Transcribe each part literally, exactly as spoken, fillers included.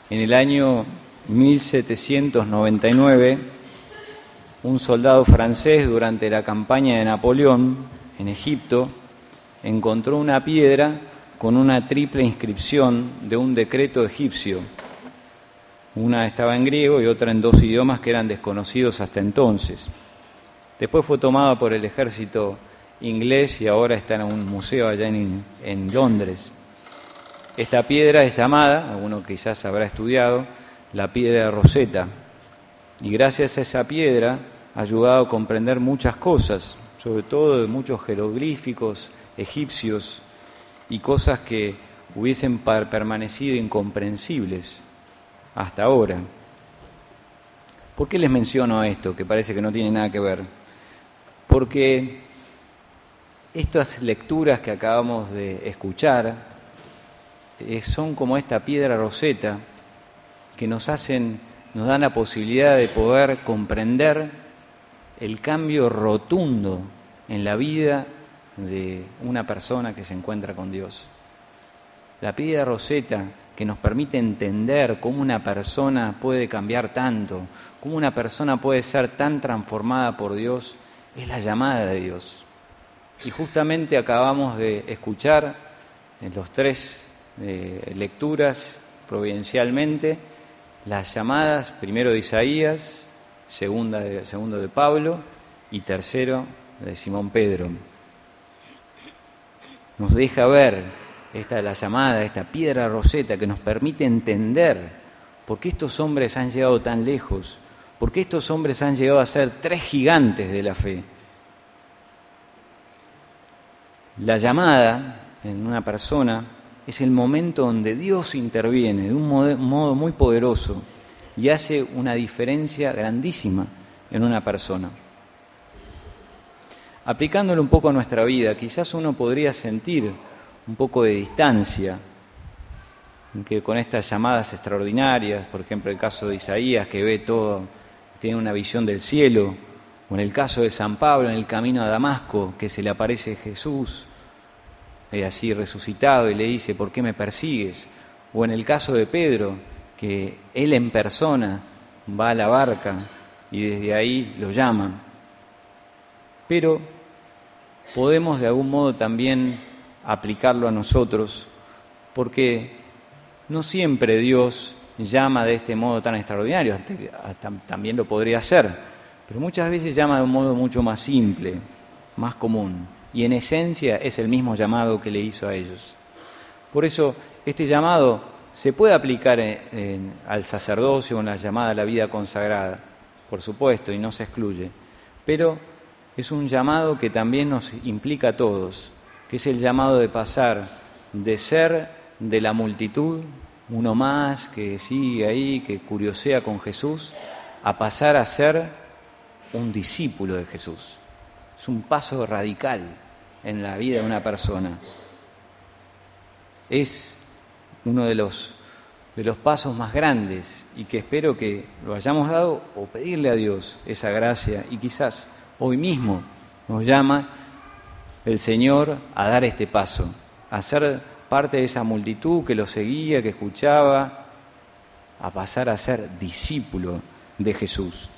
En el año mil setecientos noventa y nueve, un soldado francés durante la campaña de Napoleón en Egipto encontró una piedra con una triple inscripción de un decreto egipcio. Una estaba en griego y otra en dos idiomas que eran desconocidos hasta entonces. Después fue tomada por el ejército inglés y ahora está en un museo allá en, en Londres. Esta piedra es llamada, alguno quizás habrá estudiado, la piedra de Rosetta. Y gracias a esa piedra ha ayudado a comprender muchas cosas, sobre todo de muchos jeroglíficos egipcios y cosas que hubiesen permanecido incomprensibles hasta ahora. ¿Por qué les menciono esto, que parece que no tiene nada que ver? Porque estas lecturas que acabamos de escuchar eh, son como esta piedra Rosetta que nos hacen, nos dan la posibilidad de poder comprender el cambio rotundo en la vida de una persona que se encuentra con Dios. La piedra Rosetta que nos permite entender cómo una persona puede cambiar tanto, cómo una persona puede ser tan transformada por Dios, es la llamada de Dios. Y justamente acabamos de escuchar en los tres eh, lecturas providencialmente las llamadas, primero de Isaías, segunda de, segundo de Pablo y tercero de Simón Pedro. Nos deja ver esta la llamada, esta piedra Rosetta que nos permite entender por qué estos hombres han llegado tan lejos, por qué estos hombres han llegado a ser tres gigantes de la fe. La llamada en una persona es el momento donde Dios interviene de un modo muy poderoso y hace una diferencia grandísima en una persona. Aplicándolo un poco a nuestra vida, quizás uno podría sentir un poco de distancia que con estas llamadas extraordinarias, por ejemplo el caso de Isaías que ve todo, tiene una visión del cielo, o en el caso de San Pablo en el camino a Damasco que se le aparece Jesús eh, así resucitado y le dice ¿por qué me persigues? O en el caso de Pedro que él en persona va a la barca y desde ahí lo llama. Pero podemos de algún modo también aplicarlo a nosotros, porque no siempre Dios llama de este modo tan extraordinario, hasta, también lo podría hacer, pero muchas veces llama de un modo mucho más simple, más común, y en esencia es el mismo llamado que le hizo a ellos. Por eso este llamado se puede aplicar en, en, al sacerdocio o en la llamada a la vida consagrada, por supuesto, y no se excluye, pero es un llamado que también nos implica a todos, que es el llamado de pasar de ser de la multitud, uno más que sigue ahí, que curiosea con Jesús, a pasar a ser un discípulo de Jesús. Es un paso radical en la vida de una persona. Es uno de los, de los pasos más grandes y que espero que lo hayamos dado o pedirle a Dios esa gracia y quizás hoy mismo nos llama el Señor a dar este paso, a ser parte de esa multitud que lo seguía, que escuchaba, a pasar a ser discípulo de Jesús.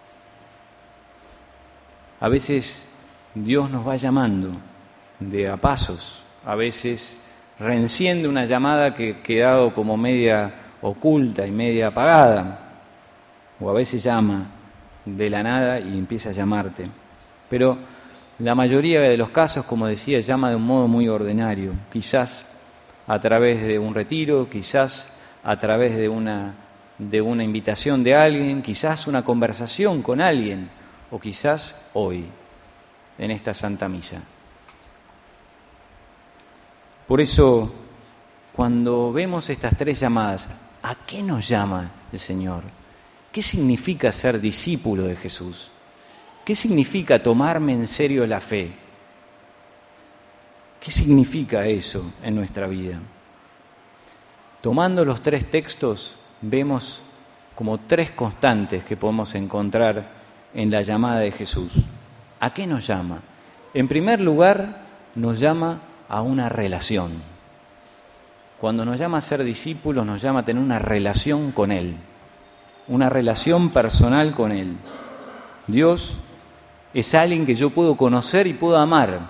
A veces Dios nos va llamando de a pasos, a veces reenciende una llamada que ha quedado como media oculta y media apagada, o a veces llama de la nada y empieza a llamarte. Pero la mayoría de los casos, como decía, llama de un modo muy ordinario, quizás a través de un retiro, quizás a través de una, de una invitación de alguien, quizás una conversación con alguien, o quizás hoy, en esta Santa Misa. Por eso, cuando vemos estas tres llamadas, ¿a qué nos llama el Señor? ¿Qué significa ser discípulo de Jesús? ¿Qué significa tomarme en serio la fe? ¿Qué significa eso en nuestra vida? Tomando los tres textos, vemos como tres constantes que podemos encontrar en la llamada de Jesús. ¿A qué nos llama? En primer lugar, nos llama a una relación. Cuando nos llama a ser discípulos, nos llama a tener una relación con Él, una relación personal con Él. Dios es alguien que yo puedo conocer y puedo amar.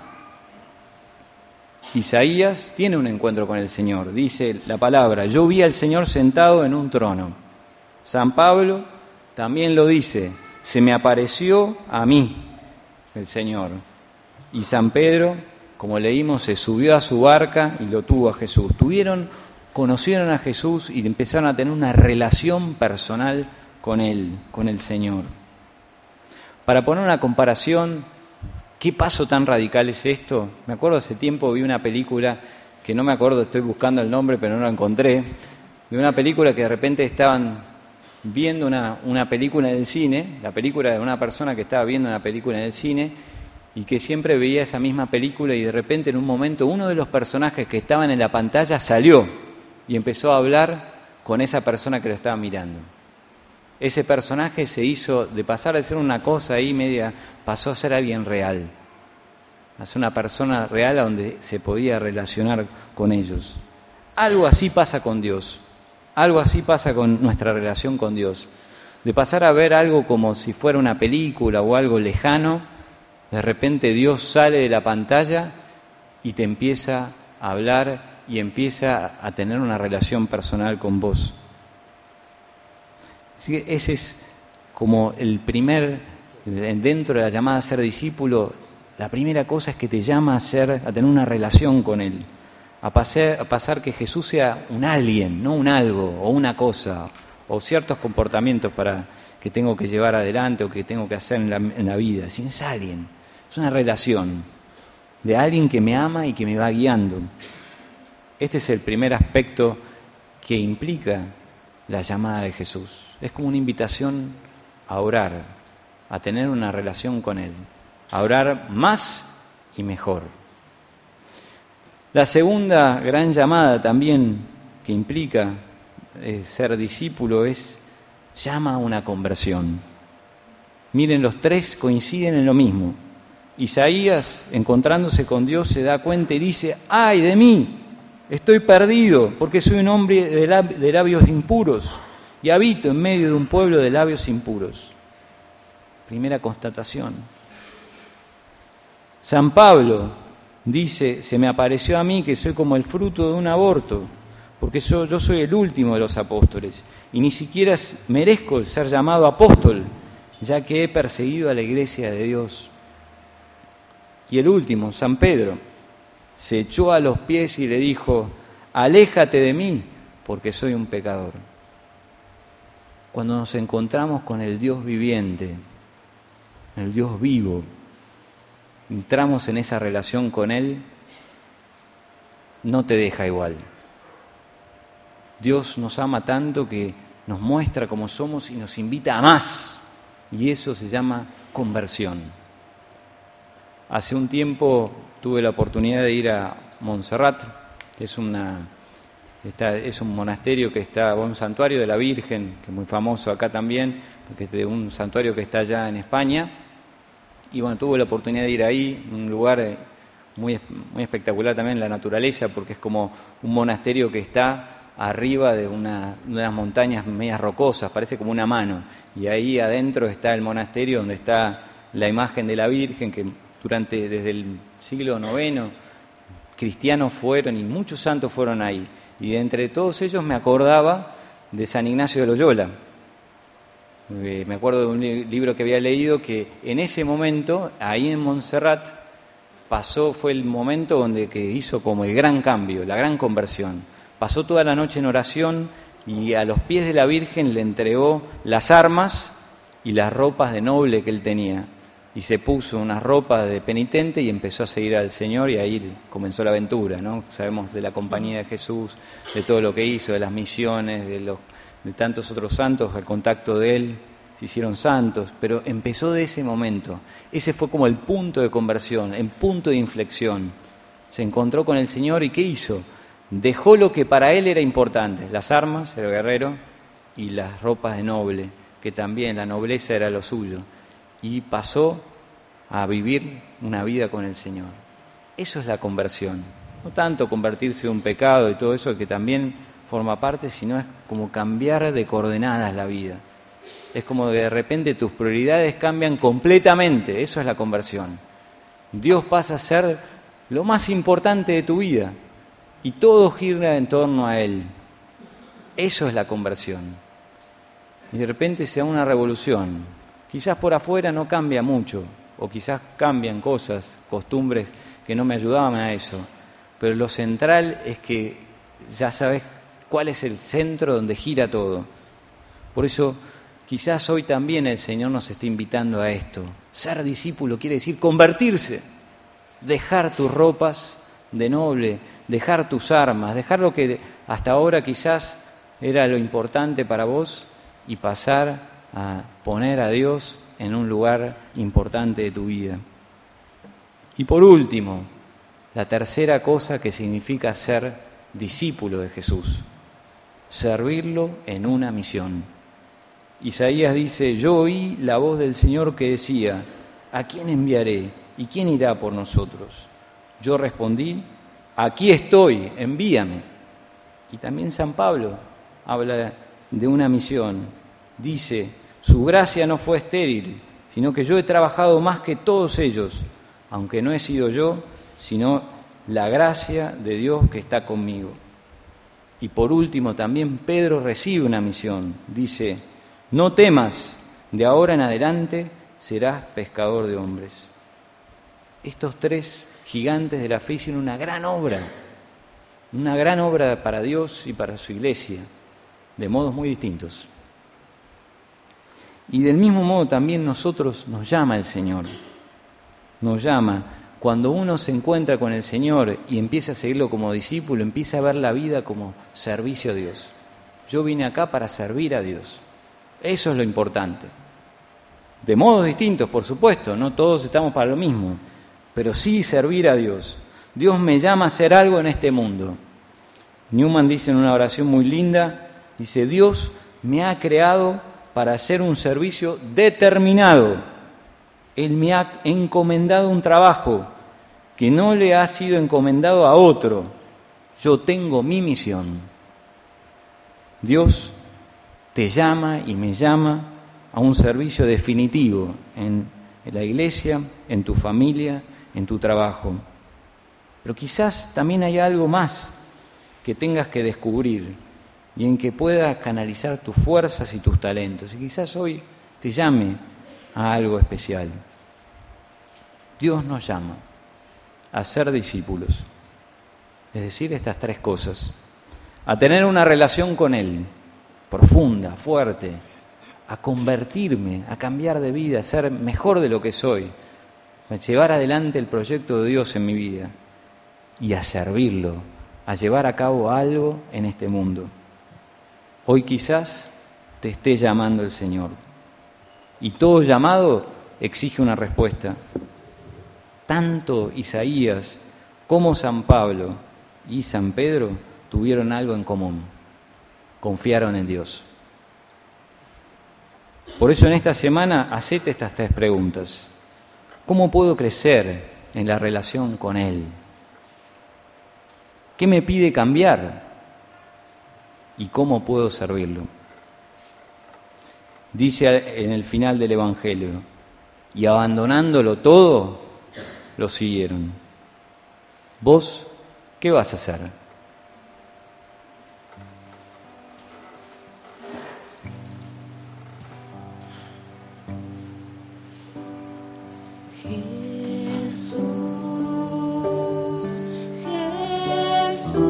Isaías tiene un encuentro con el Señor, dice la palabra, yo vi al Señor sentado en un trono. San Pablo también lo dice, se me apareció a mí el Señor. Y San Pedro, como leímos, se subió a su barca y lo tuvo a Jesús. Tuvieron, conocieron a Jesús y empezaron a tener una relación personal con Él, con el Señor. Para poner una comparación, ¿qué paso tan radical es esto? Me acuerdo hace tiempo vi una película, que no me acuerdo, estoy buscando el nombre, pero no la encontré, de una película que de repente estaban viendo una, una película en el cine, la película de una persona que estaba viendo una película en el cine, y que siempre veía esa misma película y de repente en un momento uno de los personajes que estaban en la pantalla salió y empezó a hablar con esa persona que lo estaba mirando. Ese personaje se hizo, de pasar de ser una cosa ahí media, pasó a ser alguien real. A ser una persona real a donde se podía relacionar con ellos. Algo así pasa con Dios. Algo así pasa con nuestra relación con Dios. De pasar a ver algo como si fuera una película o algo lejano, de repente Dios sale de la pantalla y te empieza a hablar y empieza a tener una relación personal con vos. Así que ese es como el primer, dentro de la llamada a ser discípulo, la primera cosa es que te llama a, ser, a tener una relación con Él, a pasar, a pasar que Jesús sea un alguien, no un algo o una cosa, o ciertos comportamientos para que tengo que llevar adelante o que tengo que hacer en la, en la vida, sino es alguien, es una relación de alguien que me ama y que me va guiando. Este es el primer aspecto que implica la llamada de Jesús. Es como una invitación a orar, a tener una relación con Él, a orar más y mejor. La segunda gran llamada también que implica eh, ser discípulo es llama a una conversión. Miren, los tres coinciden en lo mismo. Isaías, encontrándose con Dios, se da cuenta y dice: ¡ay de mí! Estoy perdido porque soy un hombre de, lab- de labios impuros y habito en medio de un pueblo de labios impuros. Primera constatación. San Pablo dice: se me apareció a mí que soy como el fruto de un aborto, porque yo, yo soy el último de los apóstoles y ni siquiera merezco ser llamado apóstol, ya que he perseguido a la iglesia de Dios. Y el último, San Pedro, se echó a los pies y le dijo: aléjate de mí, porque soy un pecador. Cuando nos encontramos con el Dios viviente, el Dios vivo, entramos en esa relación con Él, no te deja igual. Dios nos ama tanto que nos muestra cómo somos y nos invita a más, y eso se llama conversión. Hace un tiempo tuve la oportunidad de ir a Montserrat, que es, una, está, es un monasterio que está, o un santuario de la Virgen, que es muy famoso acá también, porque es de un santuario que está allá en España. Y bueno, tuve la oportunidad de ir ahí, un lugar muy, muy espectacular también, la naturaleza, porque es como un monasterio que está arriba de, una, de unas montañas medias rocosas, parece como una mano. Y ahí adentro está el monasterio donde está la imagen de la Virgen, que durante, desde el siglo noveno, cristianos fueron y muchos santos fueron ahí. Y de entre todos ellos me acordaba de San Ignacio de Loyola. Eh, me acuerdo de un li- libro que había leído que en ese momento, ahí en Montserrat, pasó, fue el momento donde que hizo como el gran cambio, la gran conversión. Pasó toda la noche en oración y a los pies de la Virgen le entregó las armas y las ropas de noble que él tenía. Y se puso unas ropas de penitente y empezó a seguir al Señor, y ahí comenzó la aventura, ¿no? Sabemos de la compañía de Jesús, de todo lo que hizo, de las misiones, de, los, de tantos otros santos, al contacto de Él, se hicieron santos, pero empezó de ese momento. Ese fue como el punto de conversión, el punto de inflexión. Se encontró con el Señor y ¿qué hizo? Dejó lo que para él era importante, las armas, el guerrero, y las ropas de noble, que también la nobleza era lo suyo. Y pasó a vivir una vida con el Señor. Eso es la conversión. No tanto convertirse en un pecado y todo eso que también forma parte, sino es como cambiar de coordenadas la vida. Es como que de repente tus prioridades cambian completamente. Eso es la conversión. Dios pasa a ser lo más importante de tu vida y todo gira en torno a Él. Eso es la conversión. Y de repente se da una revolución. Quizás por afuera no cambia mucho, o quizás cambian cosas, costumbres que no me ayudaban a eso. Pero lo central es que ya sabes cuál es el centro donde gira todo. Por eso quizás hoy también el Señor nos está invitando a esto. Ser discípulo quiere decir convertirse, dejar tus ropas de noble, dejar tus armas, dejar lo que hasta ahora quizás era lo importante para vos y pasar a poner a Dios en un lugar importante de tu vida. Y por último, la tercera cosa que significa ser discípulo de Jesús, servirlo en una misión. Isaías dice: yo oí la voz del Señor que decía, ¿a quién enviaré? ¿Y quién irá por nosotros? Yo respondí, aquí estoy, envíame. Y también San Pablo habla de una misión. Dice, su gracia no fue estéril, sino que yo he trabajado más que todos ellos, aunque no he sido yo, sino la gracia de Dios que está conmigo. Y por último también Pedro recibe una misión. Dice, no temas, de ahora en adelante serás pescador de hombres. Estos tres gigantes de la fe hicieron una gran obra, una gran obra para Dios y para su iglesia, de modos muy distintos. Y del mismo modo también nosotros nos llama el Señor, nos llama. Cuando uno se encuentra con el Señor y empieza a seguirlo como discípulo, empieza a ver la vida como servicio a Dios. Yo vine acá para servir a Dios. Eso es lo importante. De modos distintos, por supuesto, no todos estamos para lo mismo, pero sí servir a Dios. Dios me llama a hacer algo en este mundo. Newman dice en una oración muy linda, dice, Dios me ha creado para hacer un servicio determinado. Él me ha encomendado un trabajo que no le ha sido encomendado a otro. Yo tengo mi misión. Dios te llama y me llama a un servicio definitivo en la iglesia, en tu familia, en tu trabajo. Pero quizás también hay algo más que tengas que descubrir y en que puedas canalizar tus fuerzas y tus talentos. Y quizás hoy te llame a algo especial. Dios nos llama a ser discípulos, es decir, estas tres cosas, a tener una relación con Él, profunda, fuerte, a convertirme, a cambiar de vida, a ser mejor de lo que soy, a llevar adelante el proyecto de Dios en mi vida y a servirlo, a llevar a cabo algo en este mundo. Hoy quizás te esté llamando el Señor y todo llamado exige una respuesta. Tanto Isaías como San Pablo y San Pedro tuvieron algo en común. Confiaron en Dios. Por eso en esta semana hacete estas tres preguntas. ¿Cómo puedo crecer en la relación con Él? ¿Qué me pide cambiar? ¿Y cómo puedo servirlo? Dice en el final del Evangelio, y abandonándolo todo, lo siguieron. ¿Vos qué vas a hacer? Jesús, Jesús,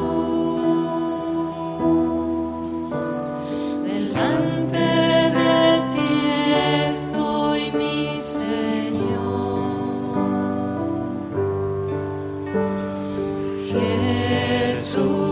delante de ti estoy, mi Señor. Jesús.